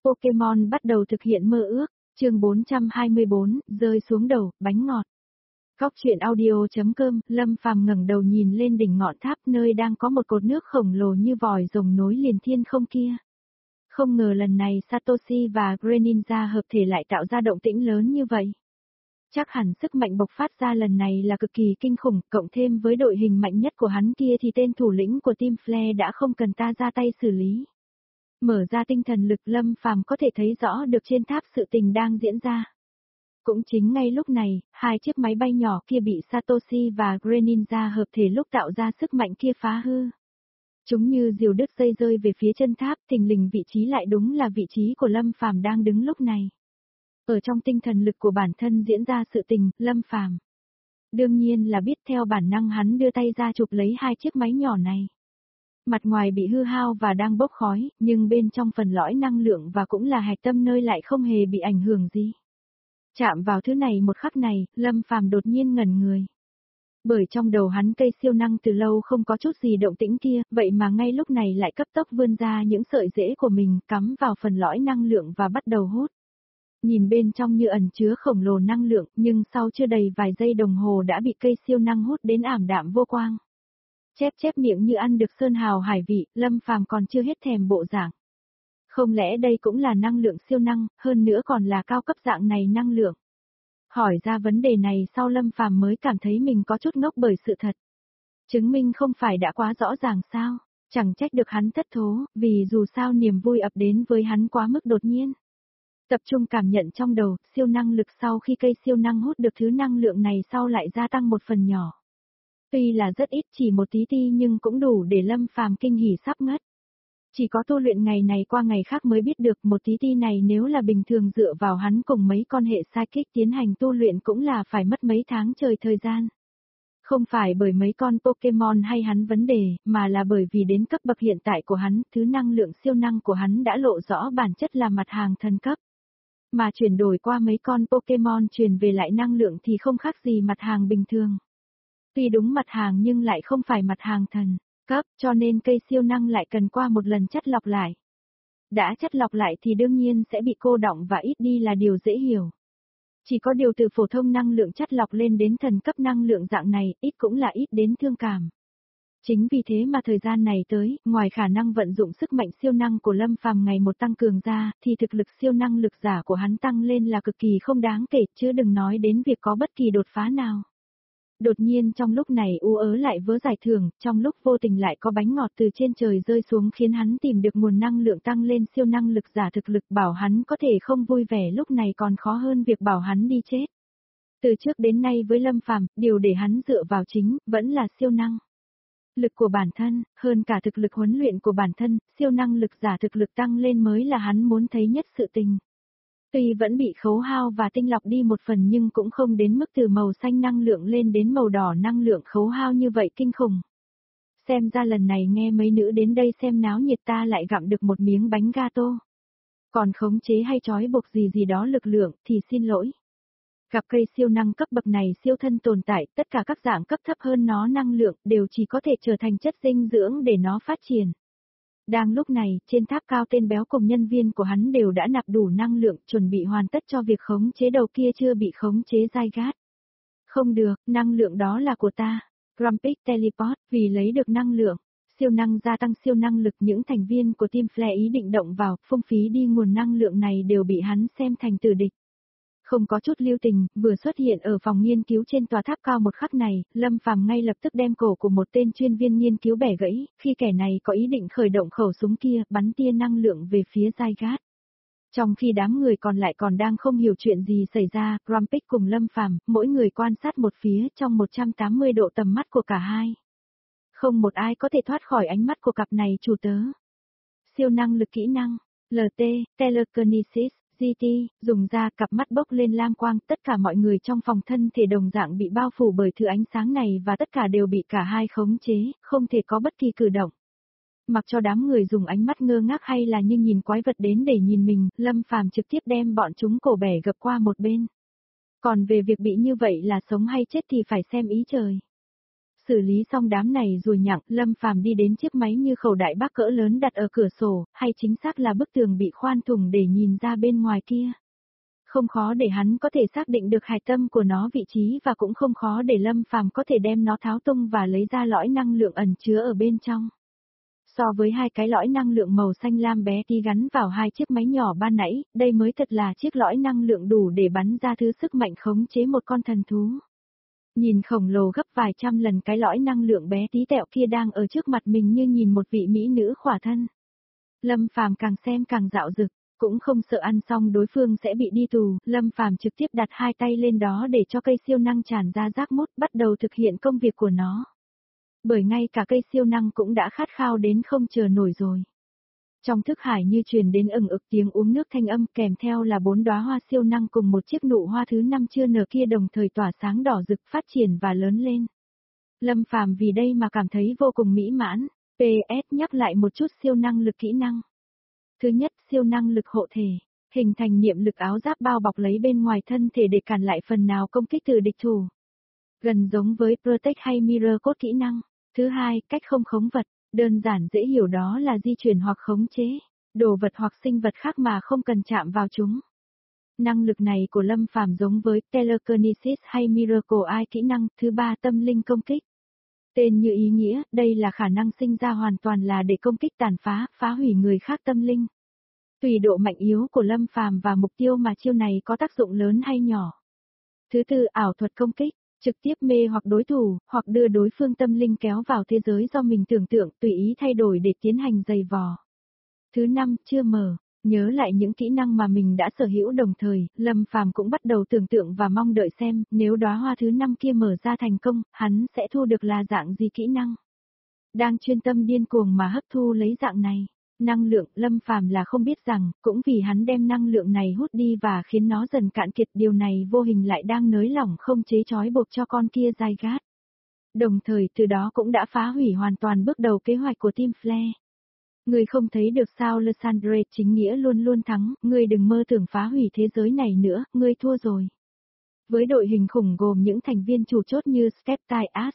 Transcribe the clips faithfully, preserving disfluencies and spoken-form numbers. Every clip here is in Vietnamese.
Pokemon bắt đầu thực hiện mơ ước, chương bốn trăm hai mươi bốn, rơi xuống đầu, bánh ngọt. Cóc truyện audio.com, Lâm Phàm ngẩng đầu nhìn lên đỉnh ngọn tháp nơi đang có một cột nước khổng lồ như vòi rồng nối liền thiên không kia. Không ngờ lần này Satoshi và Greninja hợp thể lại tạo ra động tĩnh lớn như vậy. Chắc hẳn sức mạnh bộc phát ra lần này là cực kỳ kinh khủng, cộng thêm với đội hình mạnh nhất của hắn kia thì tên thủ lĩnh của Team Flare đã không cần ta ra tay xử lý. Mở ra tinh thần lực, Lâm Phàm có thể thấy rõ được trên tháp sự tình đang diễn ra. Cũng chính ngay lúc này, hai chiếc máy bay nhỏ kia bị Satoshi và Greninja hợp thể lúc tạo ra sức mạnh kia phá hư. Chúng như diều đứt dây rơi về phía chân tháp, thình lình vị trí lại đúng là vị trí của Lâm Phàm đang đứng lúc này. Ở trong tinh thần lực của bản thân diễn ra sự tình, Lâm Phàm đương nhiên là biết, theo bản năng hắn đưa tay ra chụp lấy hai chiếc máy nhỏ này. Mặt ngoài bị hư hao và đang bốc khói, nhưng bên trong phần lõi năng lượng và cũng là hạch tâm nơi lại không hề bị ảnh hưởng gì. Chạm vào thứ này một khắc này, Lâm Phàm đột nhiên ngẩn người. Bởi trong đầu hắn cây siêu năng từ lâu không có chút gì động tĩnh kia, vậy mà ngay lúc này lại cấp tốc vươn ra những sợi rễ của mình, cắm vào phần lõi năng lượng và bắt đầu hút. Nhìn bên trong như ẩn chứa khổng lồ năng lượng, nhưng sau chưa đầy vài giây đồng hồ đã bị cây siêu năng hút đến ảm đạm vô quang. Chép chép miệng như ăn được sơn hào hải vị, Lâm Phàm còn chưa hết thèm bộ dạng. Không lẽ đây cũng là năng lượng siêu năng, hơn nữa còn là cao cấp dạng này năng lượng. Hỏi ra vấn đề này sau Lâm Phàm mới cảm thấy mình có chút ngốc bởi sự thật. Chứng minh không phải đã quá rõ ràng sao, chẳng trách được hắn thất thố, vì dù sao niềm vui ập đến với hắn quá mức đột nhiên. Tập trung cảm nhận trong đầu, siêu năng lực sau khi cây siêu năng hút được thứ năng lượng này sau lại gia tăng một phần nhỏ. Tuy là rất ít, chỉ một tí ti nhưng cũng đủ để Lâm Phàm kinh hỉ sắp ngất. Chỉ có tu luyện ngày này qua ngày khác mới biết được một tí ti này nếu là bình thường dựa vào hắn cùng mấy con hệ psychic tiến hành tu luyện cũng là phải mất mấy tháng trời thời gian. Không phải bởi mấy con Pokemon hay hắn vấn đề, mà là bởi vì đến cấp bậc hiện tại của hắn, thứ năng lượng siêu năng của hắn đã lộ rõ bản chất là mặt hàng thần cấp. Mà chuyển đổi qua mấy con Pokemon truyền về lại năng lượng thì không khác gì mặt hàng bình thường. Tuy đúng mặt hàng nhưng lại không phải mặt hàng thần cấp, cho nên cây siêu năng lại cần qua một lần chất lọc lại. Đã chất lọc lại thì đương nhiên sẽ bị cô đọng và ít đi là điều dễ hiểu. Chỉ có điều từ phổ thông năng lượng chất lọc lên đến thần cấp năng lượng dạng này, ít cũng là ít đến thương cảm. Chính vì thế mà thời gian này tới, ngoài khả năng vận dụng sức mạnh siêu năng của Lâm Phàm ngày một tăng cường ra, thì thực lực siêu năng lực giả của hắn tăng lên là cực kỳ không đáng kể, chứ đừng nói đến việc có bất kỳ đột phá nào. Đột nhiên trong lúc này u ớ lại vớ giải thưởng, trong lúc vô tình lại có bánh ngọt từ trên trời rơi xuống khiến hắn tìm được nguồn năng lượng tăng lên siêu năng lực giả, thực lực bảo hắn có thể không vui vẻ lúc này còn khó hơn việc bảo hắn đi chết. Từ trước đến nay với Lâm Phàm, điều để hắn dựa vào chính, vẫn là siêu năng lực của bản thân, hơn cả thực lực huấn luyện của bản thân, siêu năng lực giả thực lực tăng lên mới là hắn muốn thấy nhất sự tình. Tuy vẫn bị khấu hao và tinh lọc đi một phần nhưng cũng không đến mức từ màu xanh năng lượng lên đến màu đỏ năng lượng khấu hao như vậy kinh khủng. Xem ra lần này nghe mấy nữ đến đây xem náo nhiệt ta lại gặm được một miếng bánh gato. Còn khống chế hay trói buộc gì gì đó lực lượng thì xin lỗi. Gặp cây siêu năng cấp bậc này siêu thân tồn tại, tất cả các dạng cấp thấp hơn nó năng lượng đều chỉ có thể trở thành chất dinh dưỡng để nó phát triển. Đang lúc này, trên tháp cao tên béo cùng nhân viên của hắn đều đã nạp đủ năng lượng, chuẩn bị hoàn tất cho việc khống chế đầu kia chưa bị khống chế dai gát. Không được, năng lượng đó là của ta. Grumpy Teleport, vì lấy được năng lượng, siêu năng gia tăng siêu năng lực, những thành viên của Team Flare ý định động vào, phung phí đi nguồn năng lượng này đều bị hắn xem thành tử địch. Không có chút lưu tình, vừa xuất hiện ở phòng nghiên cứu trên tòa tháp cao một khắc này, Lâm Phàm ngay lập tức đem cổ của một tên chuyên viên nghiên cứu bẻ gãy, khi kẻ này có ý định khởi động khẩu súng kia, bắn tia năng lượng về phía Zygarde. Trong khi đám người còn lại còn đang không hiểu chuyện gì xảy ra, Grumpy cùng Lâm Phàm, mỗi người quan sát một phía trong một trăm tám mươi độ tầm mắt của cả hai. Không một ai có thể thoát khỏi ánh mắt của cặp này chủ tớ. Siêu năng lực kỹ năng, lờ tê, Telekinesis. giê tê, dùng ra cặp mắt bốc lên lam quang, tất cả mọi người trong phòng thân thể đồng dạng bị bao phủ bởi thứ ánh sáng này và tất cả đều bị cả hai khống chế, không thể có bất kỳ cử động. Mặc cho đám người dùng ánh mắt ngơ ngác hay là như nhìn quái vật đến để nhìn mình, Lâm Phàm trực tiếp đem bọn chúng cổ bẻ gập qua một bên. Còn về việc bị như vậy là sống hay chết thì phải xem ý trời. Xử lý xong đám này rồi nhặng, Lâm Phàm đi đến chiếc máy như khẩu đại bác cỡ lớn đặt ở cửa sổ, hay chính xác là bức tường bị khoan thủng để nhìn ra bên ngoài kia. Không khó để hắn có thể xác định được hạch tâm của nó vị trí và cũng không khó để Lâm Phàm có thể đem nó tháo tung và lấy ra lõi năng lượng ẩn chứa ở bên trong. So với hai cái lõi năng lượng màu xanh lam bé tí gắn vào hai chiếc máy nhỏ ban nãy, đây mới thật là chiếc lõi năng lượng đủ để bắn ra thứ sức mạnh khống chế một con thần thú. Nhìn khổng lồ gấp vài trăm lần cái lõi năng lượng bé tí tẹo kia đang ở trước mặt mình như nhìn một vị mỹ nữ khỏa thân. Lâm Phàm càng xem càng dạo dực, cũng không sợ ăn xong đối phương sẽ bị đi tù, Lâm Phàm trực tiếp đặt hai tay lên đó để cho cây siêu năng tràn ra rác mút bắt đầu thực hiện công việc của nó. Bởi ngay cả cây siêu năng cũng đã khát khao đến không chờ nổi rồi. Trong thức hải như truyền đến ừng ực tiếng uống nước thanh âm kèm theo là bốn đóa hoa siêu năng cùng một chiếc nụ hoa thứ năm chưa nở kia đồng thời tỏa sáng đỏ rực phát triển và lớn lên. Lâm Phàm vì đây mà cảm thấy vô cùng mỹ mãn. pê ét nhắc lại một chút siêu năng lực kỹ năng. Thứ nhất, siêu năng lực hộ thể, hình thành niệm lực áo giáp bao bọc lấy bên ngoài thân thể để cản lại phần nào công kích từ địch thủ. Gần giống với Protect hay Mirror code kỹ năng. Thứ hai, cách không khống vật, đơn giản dễ hiểu đó là di chuyển hoặc khống chế, đồ vật hoặc sinh vật khác mà không cần chạm vào chúng. Năng lực này của Lâm Phàm giống với Telekinesis hay Miracle Eye kỹ năng. Thứ ba, tâm linh công kích. Tên như ý nghĩa, đây là khả năng sinh ra hoàn toàn là để công kích tàn phá, phá hủy người khác tâm linh. Tùy độ mạnh yếu của Lâm Phàm và mục tiêu mà chiêu này có tác dụng lớn hay nhỏ. Thứ tư, ảo thuật công kích, trực tiếp mê hoặc đối thủ, hoặc đưa đối phương tâm linh kéo vào thế giới do mình tưởng tượng, tùy ý thay đổi để tiến hành giày vò. Thứ năm, chưa mở. Nhớ lại những kỹ năng mà mình đã sở hữu đồng thời, Lâm Phàm cũng bắt đầu tưởng tượng và mong đợi xem, nếu đóa hoa thứ năm kia mở ra thành công, hắn sẽ thu được là dạng gì kỹ năng. Đang chuyên tâm điên cuồng mà hấp thu lấy dạng này, năng lượng, Lâm Phàm là không biết rằng, cũng vì hắn đem năng lượng này hút đi và khiến nó dần cạn kiệt, điều này vô hình lại đang nới lỏng không chế trói buộc cho con kia dai gát. Đồng thời từ đó cũng đã phá hủy hoàn toàn bước đầu kế hoạch của Team Flare. Ngươi không thấy được sao Lysandre chính nghĩa luôn luôn thắng, ngươi đừng mơ tưởng phá hủy thế giới này nữa, ngươi thua rồi. Với đội hình khủng gồm những thành viên chủ chốt như Skeptile Ash,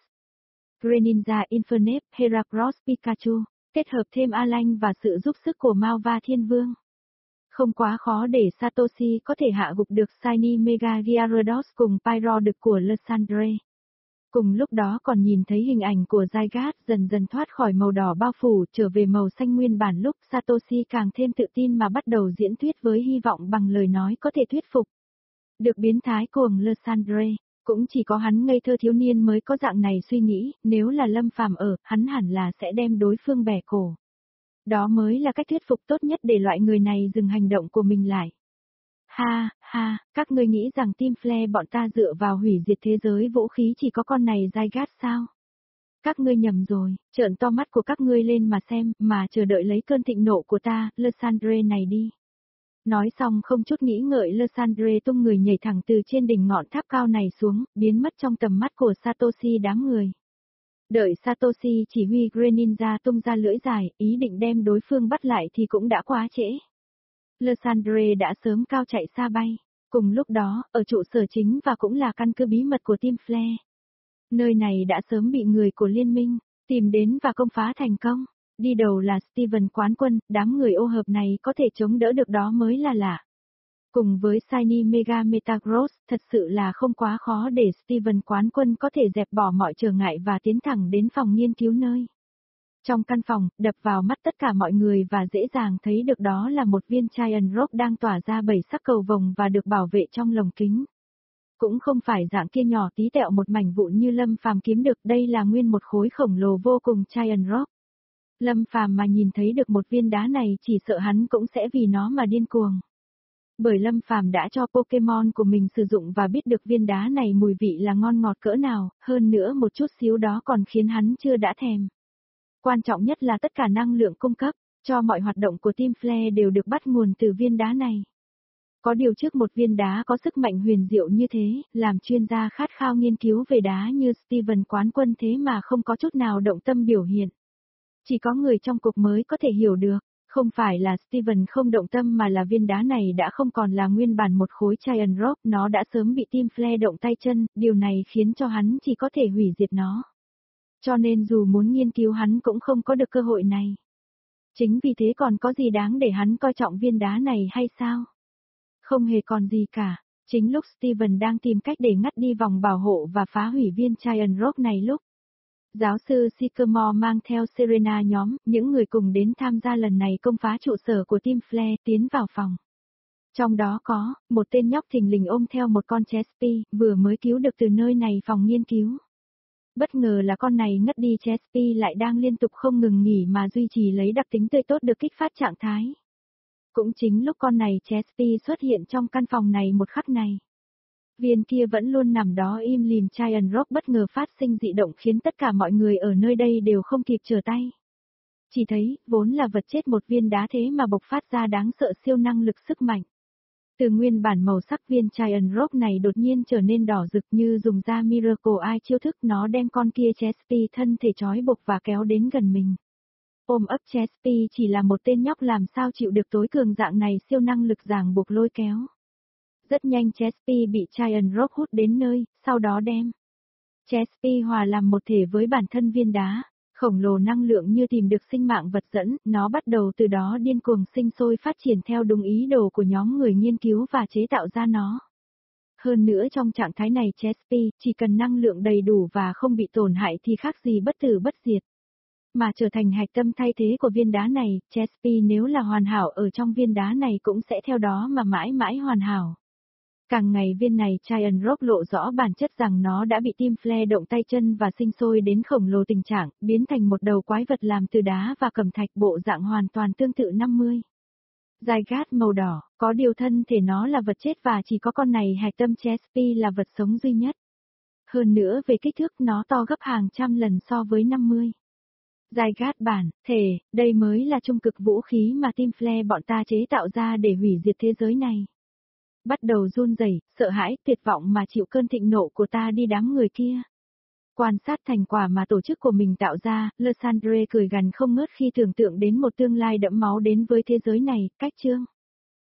Greninja Infernape, Heracross Pikachu, kết hợp thêm Alan và sự giúp sức của Malva Thiên Vương. Không quá khó để Satoshi có thể hạ gục được Shiny Mega Gyarados cùng Pyro đực của Lysandre. Cùng lúc đó còn nhìn thấy hình ảnh của Zygarde dần dần thoát khỏi màu đỏ bao phủ trở về màu xanh nguyên bản lúc Satoshi càng thêm tự tin mà bắt đầu diễn thuyết với hy vọng bằng lời nói có thể thuyết phục. Được biến thái cuồng Lysandre, cũng chỉ có hắn ngây thơ thiếu niên mới có dạng này suy nghĩ, nếu là Lâm Phàm ở, hắn hẳn là sẽ đem đối phương bẻ cổ. Đó mới là cách thuyết phục tốt nhất để loại người này dừng hành động của mình lại. Ha, ha, các ngươi nghĩ rằng Team Flare bọn ta dựa vào hủy diệt thế giới vũ khí chỉ có con này Zygarde sao? Các ngươi nhầm rồi, trợn to mắt của các ngươi lên mà xem, mà chờ đợi lấy cơn thịnh nộ của ta, Lysandre này đi. Nói xong không chút nghĩ ngợi Lysandre tung người nhảy thẳng từ trên đỉnh ngọn tháp cao này xuống, biến mất trong tầm mắt của Satoshi đám người. Đợi Satoshi chỉ huy Greninja tung ra lưỡi dài, ý định đem đối phương bắt lại thì cũng đã quá trễ. Lysandre đã sớm cao chạy xa bay. Cùng lúc đó, ở trụ sở chính và cũng là căn cứ bí mật của Team Flare. Nơi này đã sớm bị người của liên minh tìm đến và công phá thành công. Đi đầu là Steven quán quân, đám người ô hợp này có thể chống đỡ được đó mới là lạ. Cùng với Shiny Mega Metagross, thật sự là không quá khó để Steven quán quân có thể dẹp bỏ mọi trở ngại và tiến thẳng đến phòng nghiên cứu nơi. Trong căn phòng, đập vào mắt tất cả mọi người và dễ dàng thấy được đó là một viên Giant Rock đang tỏa ra bảy sắc cầu vồng và được bảo vệ trong lồng kính. Cũng không phải dạng kia nhỏ tí tẹo một mảnh vụn như Lâm Phàm kiếm được, đây là nguyên một khối khổng lồ vô cùng Giant Rock. Lâm Phàm mà nhìn thấy được một viên đá này chỉ sợ hắn cũng sẽ vì nó mà điên cuồng. Bởi Lâm Phàm đã cho Pokemon của mình sử dụng và biết được viên đá này mùi vị là ngon ngọt cỡ nào, hơn nữa một chút xíu đó còn khiến hắn chưa đã thèm. Quan trọng nhất là tất cả năng lượng cung cấp cho mọi hoạt động của Team Flare đều được bắt nguồn từ viên đá này. Có điều trước một viên đá có sức mạnh huyền diệu như thế, làm chuyên gia khát khao nghiên cứu về đá như Steven quán quân thế mà không có chút nào động tâm biểu hiện. Chỉ có người trong cuộc mới có thể hiểu được, không phải là Steven không động tâm mà là viên đá này đã không còn là nguyên bản một khối Giant Rock, nó đã sớm bị Team Flare động tay chân, điều này khiến cho hắn chỉ có thể hủy diệt nó. Cho nên dù muốn nghiên cứu hắn cũng không có được cơ hội này. Chính vì thế còn có gì đáng để hắn coi trọng viên đá này hay sao? Không hề còn gì cả. Chính lúc Steven đang tìm cách để ngắt đi vòng bảo hộ và phá hủy viên Giant Rock này lúc giáo sư Sycamore mang theo Serena nhóm, những người cùng đến tham gia lần này công phá trụ sở của Team Flare, tiến vào phòng. Trong đó có, một tên nhóc thình lình ôm theo một con Chespi, vừa mới cứu được từ nơi này phòng nghiên cứu. Bất ngờ là con này ngất đi Chespi lại đang liên tục không ngừng nghỉ mà duy trì lấy đặc tính tươi tốt được kích phát trạng thái. Cũng chính lúc con này Chespi xuất hiện trong căn phòng này một khắc này. Viên kia vẫn luôn nằm đó im lìm Giant Rock bất ngờ phát sinh dị động khiến tất cả mọi người ở nơi đây đều không kịp trở tay. Chỉ thấy, vốn là vật chết một viên đá thế mà bộc phát ra đáng sợ siêu năng lực sức mạnh. Từ nguyên bản màu sắc viên Giant Rock này đột nhiên trở nên đỏ rực như dùng ra Miracle Eye chiêu thức nó đem con kia Chespi thân thể trói buộc và kéo đến gần mình. Ôm ấp Chespi chỉ là một tên nhóc làm sao chịu được tối cường dạng này siêu năng lực ràng buộc lôi kéo. Rất nhanh Chespi bị Giant Rock hút đến nơi, sau đó đem Chespi hòa làm một thể với bản thân viên đá, khổng lồ năng lượng như tìm được sinh mạng vật dẫn, nó bắt đầu từ đó điên cuồng sinh sôi phát triển theo đúng ý đồ của nhóm người nghiên cứu và chế tạo ra nó. Hơn nữa trong trạng thái này Chespi chỉ cần năng lượng đầy đủ và không bị tổn hại thì khác gì bất tử bất diệt. Mà trở thành hạch tâm thay thế của viên đá này, Chespi nếu là hoàn hảo ở trong viên đá này cũng sẽ theo đó mà mãi mãi hoàn hảo. Càng ngày viên này Giant Rock lộ rõ bản chất rằng nó đã bị Team Flare động tay chân và sinh sôi đến khổng lồ tình trạng, biến thành một đầu quái vật làm từ đá và cẩm thạch bộ dạng hoàn toàn tương tự năm mươi. Zygarde màu đỏ, có điều thân thể nó là vật chết và chỉ có con này hạch tâm Chespi là vật sống duy nhất. Hơn nữa về kích thước nó to gấp hàng trăm lần so với năm mươi. Zygarde bản, thể, đây mới là trung cực vũ khí mà Team Flare bọn ta chế tạo ra để hủy diệt thế giới này. Bắt đầu run rẩy, sợ hãi, tuyệt vọng mà chịu cơn thịnh nộ của ta đi đám người kia. Quan sát thành quả mà tổ chức của mình tạo ra, Lysandre cười gằn không ngớt khi tưởng tượng đến một tương lai đẫm máu đến với thế giới này, cách chương.